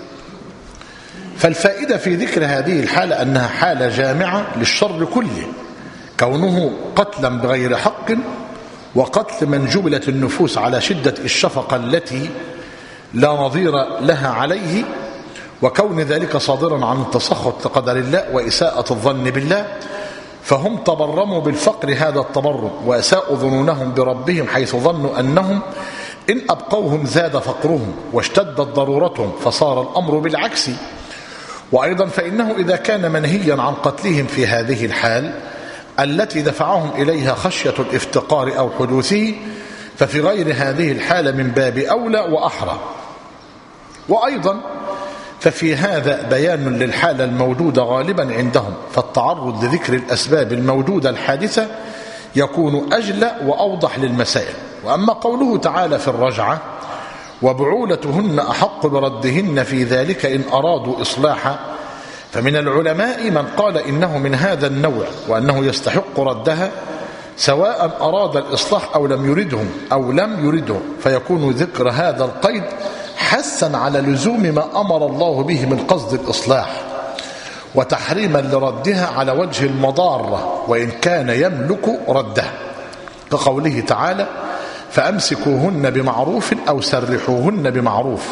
S1: فالفائدة في ذكر هذه الحالة أنها حالة جامعة للشر كله، كونه قتلا بغير حق، وقتل من جبلت النفوس على شدة الشفقة التي لا نظير لها عليه، وكون ذلك صادرا عن التسخط لقدر الله وإساءة الظن بالله، فهم تبرموا بالفقر هذا التبرم، وأساءوا ظنونهم بربهم حيث ظنوا أنهم إن أبقوهم زاد فقرهم واشتدت ضرورتهم، فصار الأمر بالعكس. وأيضا فإنه إذا كان منهيا عن قتلهم في هذه الحال التي دفعهم إليها خشية الافتقار أو حدوثه، ففي غير هذه الحالة من باب أولى وأحرى. وأيضا ففي هذا بيان للحالة الموجودة غالبا عندهم، فالتعرض لذكر الأسباب الموجودة الحادثة يكون أجلى وأوضح للمسائل. وأما قوله تعالى في الرجعة: وبعولتهن أحق بردهن في ذلك إن أرادوا إصلاحا، فمن العلماء من قال إنه من هذا النوع، وأنه يستحق ردها سواء أراد الإصلاح أو لم يرده أو لم يرده، فيكون ذكر هذا القيد حثا على لزوم ما أمر الله به من قصد الإصلاح، وتحريما لردها على وجه المضارة وإن كان يملك ردها، كقوله تعالى: فأمسكوهن بمعروف أو سرحوهن بمعروف.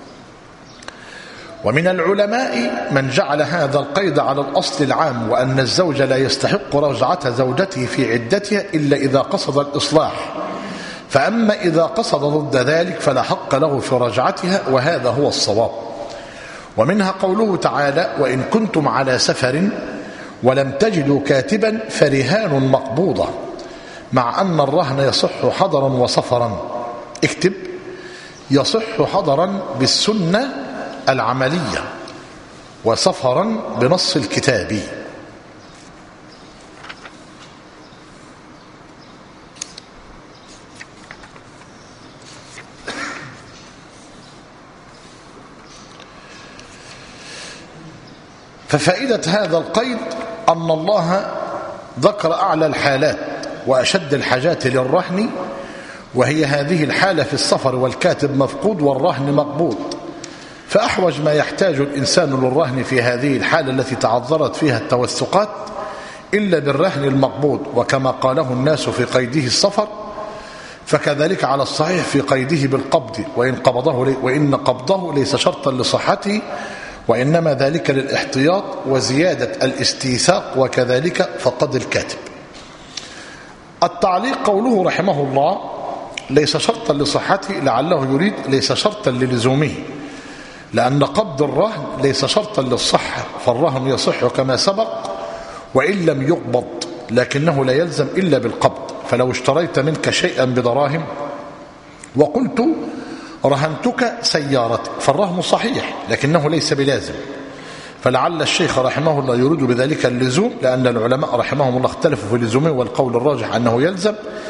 S1: ومن العلماء من جعل هذا القيد على الأصل العام، وأن الزوج لا يستحق رجعة زوجته في عدتها إلا إذا قصد الإصلاح، فأما إذا قصد ضد ذلك فلا حق له في رجعتها، وهذا هو الصواب. ومنها قوله تعالى: وإن كنتم على سفر ولم تجدوا كاتبا فرهان مقبوضة، مع أن الرهن يصح حضرا وسفرا. اكتب: يصح حضرا بالسنة العملية، وسفرا بنص الكتاب. ففائدة هذا القيد أن الله ذكر أعلى الحالات وأشد الحاجات للرهن، وهي هذه الحالة في السفر والكاتب مفقود والرهن مقبوض. فأحوج ما يحتاج الإنسان للرهن في هذه الحالة التي تعذرت فيها التوثقات إلا بالرهن المقبوض، وكما قاله الناس في قيده السفر فكذلك على الصحيح في قيده بالقبض، وإن قبضه وإن قبضه ليس شرطا لصحته، وإنما ذلك للاحتياط وزيادة الاستيثاق، وكذلك فقد الكاتب. التعليق: قوله رحمه الله ليس شرطا لصحته، لعله يريد ليس شرطا للزومه، لأن قبض الرهن ليس شرطا للصحة، فالرهن يصح كما سبق وإن لم يقبض، لكنه لا يلزم إلا بالقبض. فلو اشتريت منك شيئا بدراهم وقلت رهنتك سيارتي، فالرهن صحيح لكنه ليس بلازم، فلعل الشيخ رحمه الله يريد بذلك اللزوم، لأن العلماء رحمهم الله اختلفوا في اللزوم، والقول الراجح أنه يلزم.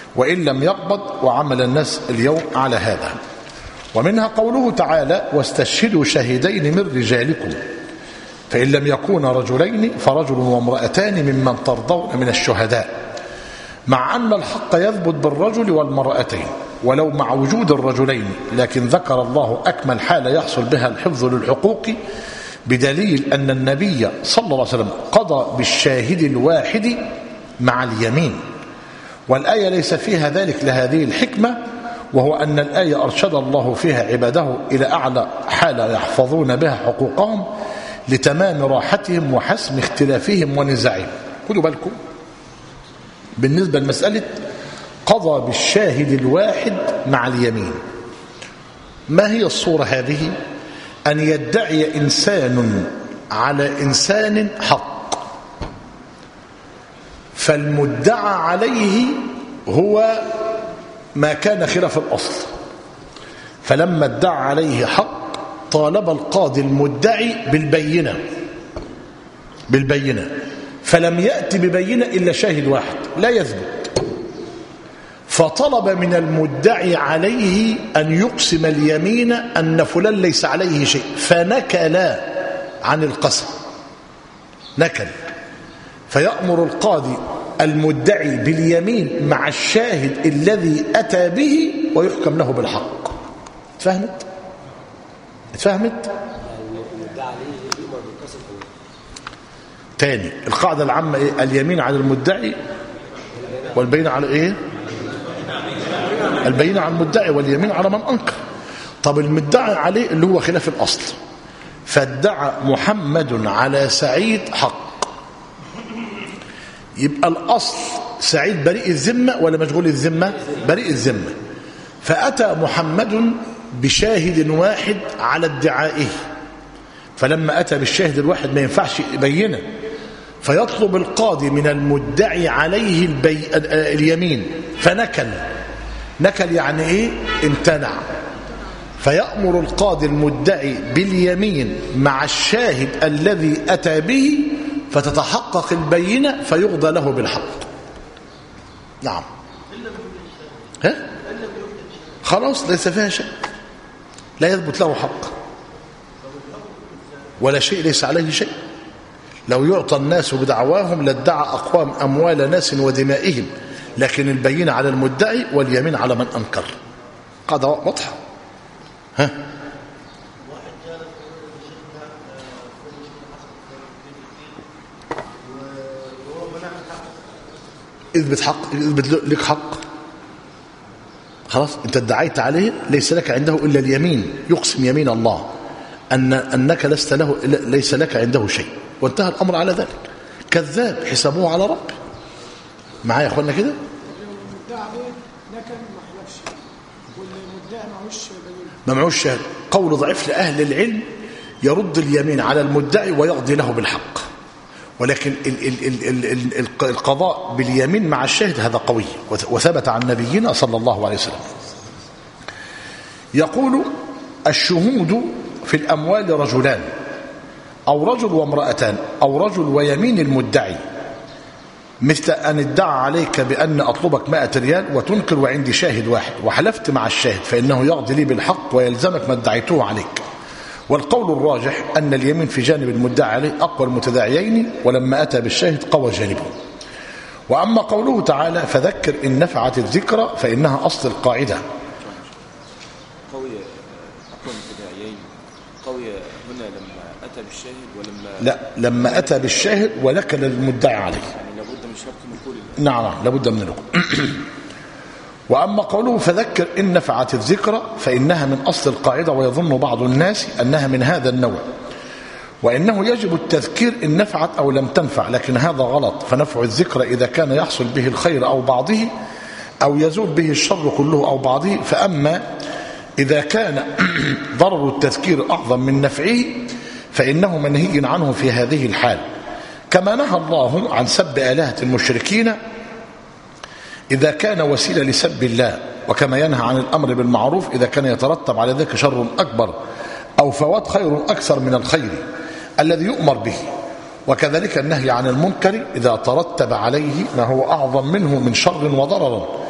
S1: وإن لم يقبض، وعمل الناس اليوم على هذا. ومنها قوله تعالى: واستشهدوا شهيدين من رجالكم فإن لم يكونا رجلين فرجل وامرأتان ممن ترضون من الشهداء، مع أن الحق يثبت بالرجل والمرأتين ولو مع وجود الرجلين، لكن ذكر الله أكمل حالة يحصل بها الحفظ للحقوق بدليل أن النبي صلى الله عليه وسلم قضى بالشاهد الواحد مع اليمين، والآية ليس فيها ذلك لهذه الحكمة، وهو أن الآية أرشد الله فيها عباده إلى أعلى حالة يحفظون بها حقوقهم لتمام راحتهم وحسم اختلافهم ونزاعهم. خدوا بالكم بالنسبة لمسألة قضى بالشاهد الواحد مع اليمين، ما هي الصورة هذه؟ أن يدعي إنسان على إنسان حق، فالمدعى عليه هو ما كان خلاف الأصل، فلما ادعى عليه حق طالب القاضي المدعي بالبينة بالبينة فلم يأتي ببينة إلا شاهد واحد لا يثبت، فطلب من المدعي عليه أن يقسم اليمين أن فلان ليس عليه شيء، فنكل عن القسم، نكل، فيأمر القاضي المدعي باليمين مع الشاهد الذي أتى به ويحكم له بالحق. اتفهمت؟ اتفهمت؟ تاني القاعدة العامة إيه؟ اليمين على المدعي والبينة على إيه؟ البينة على المدعي واليمين على من أنكر. طب المدعي عليه اللي هو خلاف الأصل، فادعى محمد على سعيد حق، يبقى الأصل سعيد بريء الذمة ولا مشغول الذمة؟ بريء الذمة، فأتى محمد بشاهد واحد على ادعائه، فلما أتى بالشاهد الواحد ما ينفعش بينه، فيطلب القاضي من المدعي عليه البي... اليمين، فنكل، نكل يعني إيه؟ امتنع، فيأمر القاضي المدعي باليمين مع الشاهد الذي أتى به فتتحقق البينة فيقضى له بالحق. نعم، ها؟ خلاص ليس فيها شيء، لا يثبت له حق ولا شيء، ليس عليه شيء. لو يعطى الناس بدعواهم لادعى أقوام أموال ناس ودمائهم، لكن البينة على المدعي واليمين على من أنكر. قاعدة واضحة. ها؟ اثبت حق، اثبت لك حق، خلاص انت ادعيت عليه، ليس لك عنده الا اليمين، يقسم يمين الله ان انك لست له، ليس لك عنده شيء، وانتهى الامر على ذلك. كذاب حسابه على ربه. معايا يا اخوانا كده؟ ما معوش شهاده، قول ضعيف لاهل العلم يرد اليمين على المدعي ويقضي له بالحق، ولكن ال ال ال ال ال القضاء باليمين مع الشاهد هذا قوي، وثبت عن نبينا صلى الله عليه وسلم. يقول: الشهود في الأموال رجلان أو رجل وامرأتان أو رجل ويمين المدعي، مثل أن ادعى عليك بأن أطلبك مائة ريال وتنكر وعندي شاهد واحد وحلفت مع الشاهد، فإنه يقضي لي بالحق ويلزمك ما ادعيته عليك. والقول الراجح أن اليمين في جانب المدعى عليه أقوى المتداعيين، ولما أتى بالشاهد قوى جانبه. وأما قوله تعالى: فذكر إن نفعت الذكرى، فإنها أصل القاعدة.
S2: قوي أقوى المتداعيين، قوي هنا لما أتى بالشاهد ولما
S1: لا، لما أتى بالشاهد ولكن المدعي عليه،
S2: يعني لابد من شرط نقول.
S1: نعم لابد من نقول. وأما قوله: فذكر إن نفعت الذكرى، فإنها من أصل القاعدة، ويظن بعض الناس أنها من هذا النوع، وإنه يجب التذكير إن نفعت أو لم تنفع، لكن هذا غلط. فنفع الذكرى إذا كان يحصل به الخير أو بعضه، أو يزول به الشر كله أو بعضه. فأما إذا كان ضرر التذكير أعظم من نفعه فإنه منهي عنه في هذه الحال، كما نهى الله عن سب آلهة المشركين إذا كان وسيلة لسب الله، وكما ينهى عن الأمر بالمعروف إذا كان يترتب على ذلك شر أكبر أو فوات خير أكثر من الخير الذي يؤمر به. وكذلك النهي عن المنكر إذا ترتب عليه ما هو أعظم منه من شر وضرر،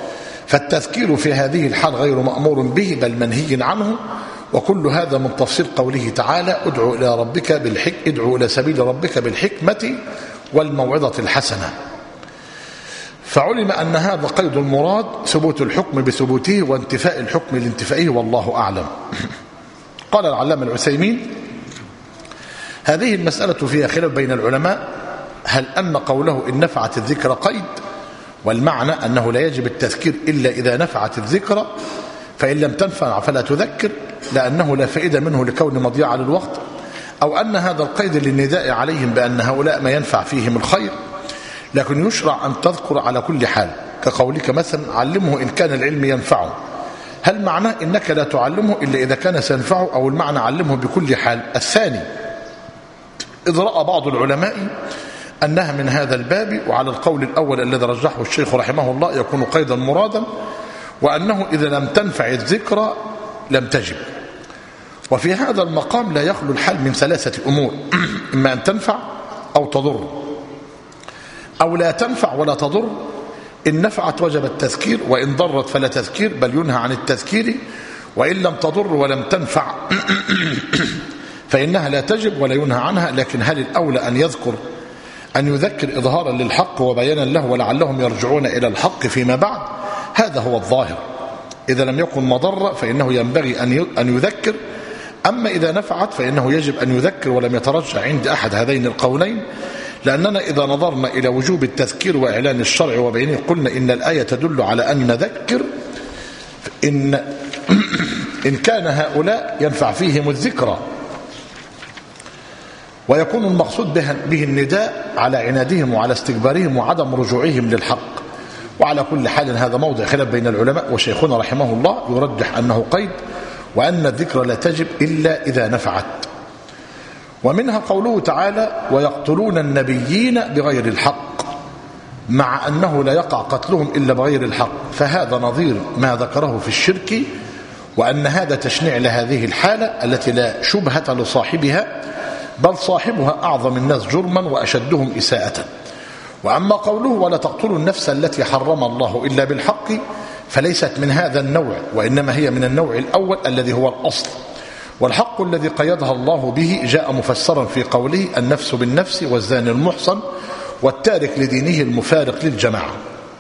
S1: فالتذكير في هذه الحال غير مأمور به بل منهي عنه. وكل هذا من تفسير قوله تعالى ادعو إلى ربك بالحك ادعو إلى سبيل ربك بالحكمة والموعظة الحسنة. فعلم أن هذا قيد المراد ثبوت الحكم بثبوته وانتفاء الحكم لانتفائه والله أعلم. قال العلامة العثيمين هذه المسألة فيها خلاف بين العلماء، هل أن قوله إن نفعت الذكر قيد، والمعنى أنه لا يجب التذكير إلا إذا نفعت الذكر، فإن لم تنفع فلا تذكر لأنه لا فائدة منه لكون مضيعة للوقت، أو أن هذا القيد للنداء عليهم بأن هؤلاء ما ينفع فيهم الخير، لكن يشرع أن تذكر على كل حال، كقولك مثلا علمه إن كان العلم ينفعه، هل معناه إنك لا تعلمه إلا إذا كان سينفعه، أو المعنى علمه بكل حال؟ الثاني إذ رأى بعض العلماء أنها من هذا الباب، وعلى القول الأول الذي رجحه الشيخ رحمه الله يكون قيدا مرادا، وأنه إذا لم تنفع الذكر لم تجب. وفي هذا المقام لا يخلو الحال من ثلاثة أمور، إما أن تنفع أو تضر، أو لا تنفع ولا تضر. إن نفعت وجب التذكير، وإن ضرت فلا تذكير بل ينهى عن التذكير، وإن لم تضر ولم تنفع فإنها لا تجب ولا ينهى عنها. لكن هل الأولى أن يذكر أن يذكر إظهارا للحق وبيانا له ولعلهم يرجعون إلى الحق فيما بعد؟ هذا هو الظاهر. إذا لم يكن مضر فإنه ينبغي أن يذكر، أما إذا نفعت فإنه يجب أن يذكر، ولم يترجع عند أحد هذين القولين، لأننا إذا نظرنا إلى وجوب التذكير وإعلان الشرع وبينه قلنا إن الآية تدل على أن نذكر إن, إن كان هؤلاء ينفع فيهم الذكرى، ويكون المقصود به النداء على عنادهم وعلى استكبارهم وعدم رجوعهم للحق. وعلى كل حال هذا موضع خلاف بين العلماء، وشيخنا رحمه الله يرجح أنه قيد، وأن الذكر لا تجب إلا إذا نفعت. ومنها قوله تعالى ويقتلون النبيين بغير الحق، مع أنه لا يقع قتلهم إلا بغير الحق، فهذا نظير ما ذكره في الشرك، وأن هذا تشنيع لهذه الحالة التي لا شبهة لصاحبها، بل صاحبها أعظم الناس جرما وأشدهم إساءة. وأما قوله ولا تقتلوا النفس التي حرم الله إلا بالحق، فليست من هذا النوع، وإنما هي من النوع الأول الذي هو الأصل. والحق الذي قيدها الله به جاء مفسرا في قوله النفس بالنفس والزاني المحصن والتارك لدينه المفارق للجماعة.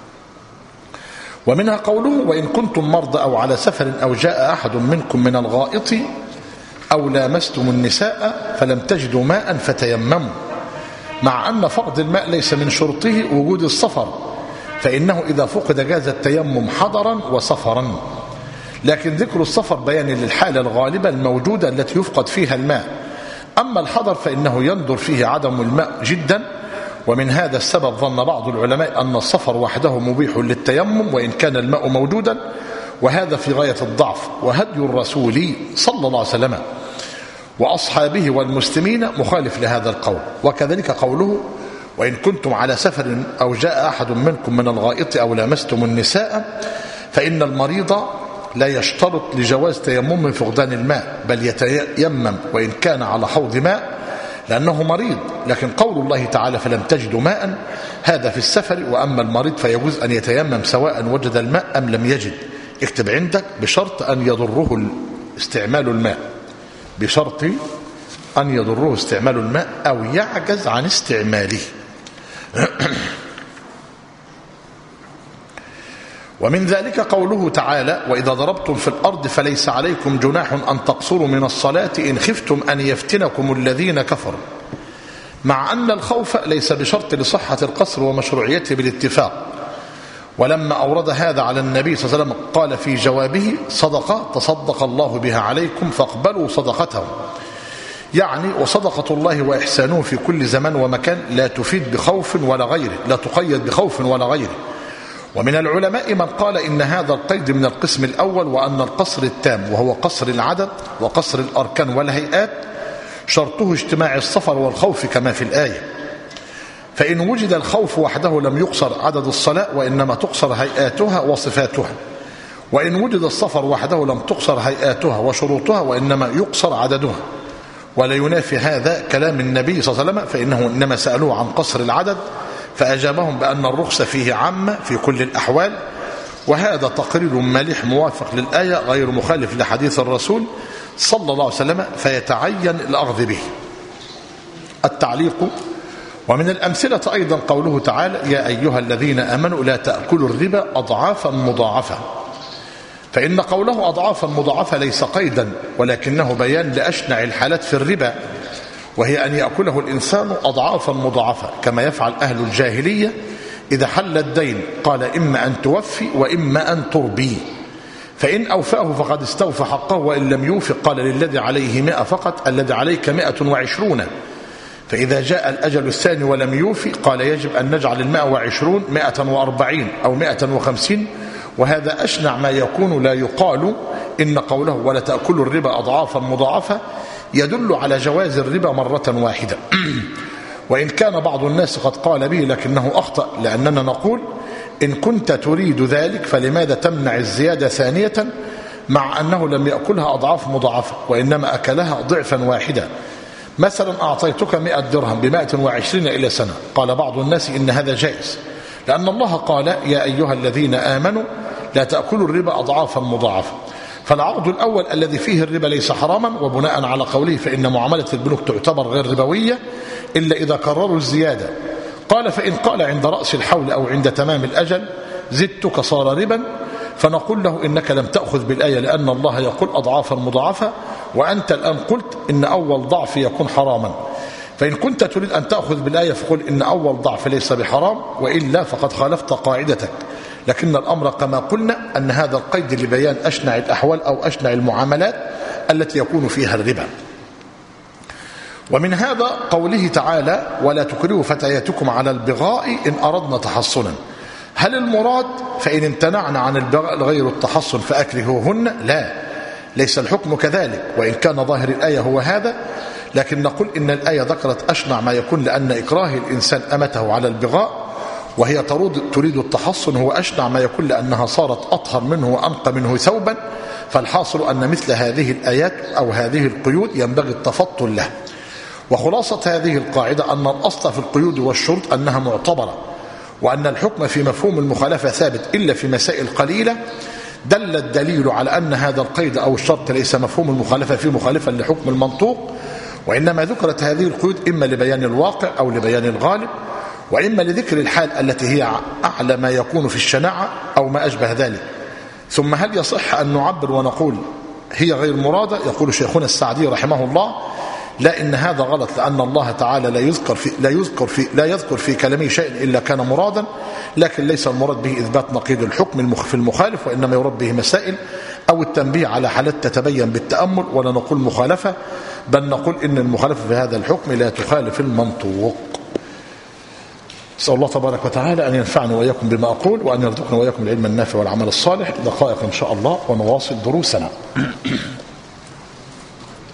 S1: ومنها قوله وإن كنتم مرضى أو على سفر أو جاء أحد منكم من الغائط أو لامستم النساء فلم تجدوا ماء فتيمموا، مع أن فرض الماء ليس من شرطه وجود السفر، فإنه إذا فقد جاز التيمم حضرا وسفرا، لكن ذكر السفر بيان للحالة الغالبة الموجودة التي يفقد فيها الماء. أما الحضر فإنه يندر فيه عدم الماء جدا، ومن هذا السبب ظن بعض العلماء أن السفر وحده مبيح للتيمم وإن كان الماء موجودا، وهذا في غاية الضعف. وهدي الرسول صلى الله عليه وسلم وأصحابه والمسلمين مخالف لهذا القول. وكذلك قوله وإن كنتم على سفر أو جاء أحد منكم من الغائط أو لامستم النساء، فإن المريض لا يشترط لجواز تيمم من فقدان الماء، بل يتيمم وإن كان على حوض ماء لأنه مريض. لكن قول الله تعالى فلم تجدوا ماء هذا في السفر، وأما المريض فيجوز أن يتيمم سواء وجد الماء أم لم يجد. اكتب عندك بشرط أن يضره استعمال الماء، بشرط أن يضره استعمال الماء أو يعجز عن استعماله. ومن ذلك قوله تعالى وإذا ضربتم في الأرض فليس عليكم جناح أن تقصروا من الصلاة إن خفتم أن يفتنكم الذين كفروا، مع أن الخوف ليس بشرط لصحة القصر ومشروعيته بالاتفاق. ولما أورد هذا على النبي صلى الله عليه وسلم قال في جوابه صدقة تصدق الله بها عليكم فاقبلوا صدقته، يعني وصدقة الله وإحسانه في كل زمان ومكان لا تفيد بخوف ولا غيره، لا تقيد بخوف ولا غيره. ومن العلماء من قال إن هذا القيد من القسم الأول، وأن القصر التام وهو قصر العدد وقصر الأركان والهيئات شرطه اجتماع السفر والخوف كما في الآية. فإن وجد الخوف وحده لم يقصر عدد الصلاة وإنما تقصر هيئاتها وصفاتها، وإن وجد السفر وحده لم تقصر هيئاتها وشروطها وإنما يقصر عددها. ولا ينافي هذا كلام النبي صلى الله عليه وسلم، فإنه إنما سألوه عن قصر العدد فأجابهم بأن الرخصة فيه عامة في كل الأحوال، وهذا تقرير مليح موافق للآية غير مخالف لحديث الرسول صلى الله عليه وسلم، فيتعين الأخذ به. التعليق: ومن الأمثلة أيضا قوله تعالى: يا أيها الذين آمنوا لا تأكلوا الربا أضعافا مضاعفة. فإن قوله أضعافا مضاعفة ليس قيدا، ولكنه بيان لأشنع الحالات في الربا، وهي أن يأكله الإنسان أضعافا مضاعفة كما يفعل أهل الجاهلية إذا حل الدين، قال: إما أن توفي وإما أن تربي، فإن أوفاه فقد استوفى حقه، وإن لم يوفي قال للذي عليه مئة فقط: الذي عليك مئة وعشرون. فإذا جاء الأجل الثاني ولم يوفي قال: يجب أن نجعل المئة وعشرون مئة وأربعين أو مئة وخمسين. وهذا أشنع ما يكون. لا يقال إن قوله ولا تأكلوا الربا أضعافا مضاعفة يدل على جواز الربا مرة واحدة. وإن كان بعض الناس قد قال به لكنه أخطأ، لأننا نقول: إن كنت تريد ذلك فلماذا تمنع الزيادة ثانية، مع أنه لم يأكلها أضعاف مضاعفة وإنما أكلها ضعفا واحدا. مثلا أعطيتك مئة درهم بمائة وعشرين إلى سنة، قال بعض الناس إن هذا جائز، لأن الله قال: يا أيها الذين آمنوا لا تأكلوا الربا أضعافا مضاعفة. فالعقد الأول الذي فيه الربا ليس حراما، وبناء على قوله فإن معاملة البنوك تعتبر غير ربوية إلا إذا قرروا الزيادة. قال: فإن قال عند رأس الحول أو عند تمام الأجل زدتك صار ربا، فنقول له: إنك لم تأخذ بالآية، لأن الله يقول أضعافا مضاعفة، وأنت الآن قلت إن أول ضعف يكون حراما. فإن كنت تريد أن تأخذ بالآية فقل إن أول ضعف ليس بحرام، وإلا فقد خالفت قاعدتك. لكن الأمر كما قلنا أن هذا القيد لبيان أشنع الأحوال أو أشنع المعاملات التي يكون فيها الربا. ومن هذا قوله تعالى: ولا تكرهوا فتياتكم على البغاء إن أردنا تحصنا. هل المراد فإن امتنعنا عن البغاء غير التحصن فأكرهوهن؟ لا، ليس الحكم كذلك، وإن كان ظاهر الآية هو هذا، لكن نقول إن الآية ذكرت أشنع ما يكون، لأن إكراه الإنسان أمته على البغاء وهي تريد التحصن هو أشنع ما يكون، لأنها صارت أطهر منه وأنقى منه ثوبا. فالحاصل أن مثل هذه الآيات أو هذه القيود ينبغي التفطن له. وخلاصة هذه القاعدة أن الأصل في القيود والشروط أنها معتبرة، وأن الحكم في مفهوم المخالفة ثابت إلا في مسائل قليلة دل الدليل على أن هذا القيد أو الشرط ليس مفهوم المخالفة فيه مخالفا لحكم المنطوق، وإنما ذكرت هذه القيود إما لبيان الواقع أو لبيان الغالب، وإما لذكر الحال التي هي أعلى ما يكون في الشناعة أو ما أشبه ذلك. ثم هل يصح أن نعبر ونقول هي غير مرادة؟ يقول شيخنا السعدي رحمه الله: لا، إن هذا غلط، لأن الله تعالى لا يذكر في لا يذكر في لا يذكر في كلامه شيء إلا كان مرادا، لكن ليس المراد به إثبات نقيض الحكم في المخالف، وإنما يراد به مسائل أو التنبيه على حالات تتبين بالتأمل، ولا نقول مخالفة، بل نقول إن المخالفة في هذا الحكم لا تخالف المنطوق. أسأل الله تبارك وتعالى أن ينفعني وإياكم بما أقول، وأن يرزقنا وإياكم العلم النافع والعمل الصالح. دقائق إن شاء الله ونواصل دروسنا.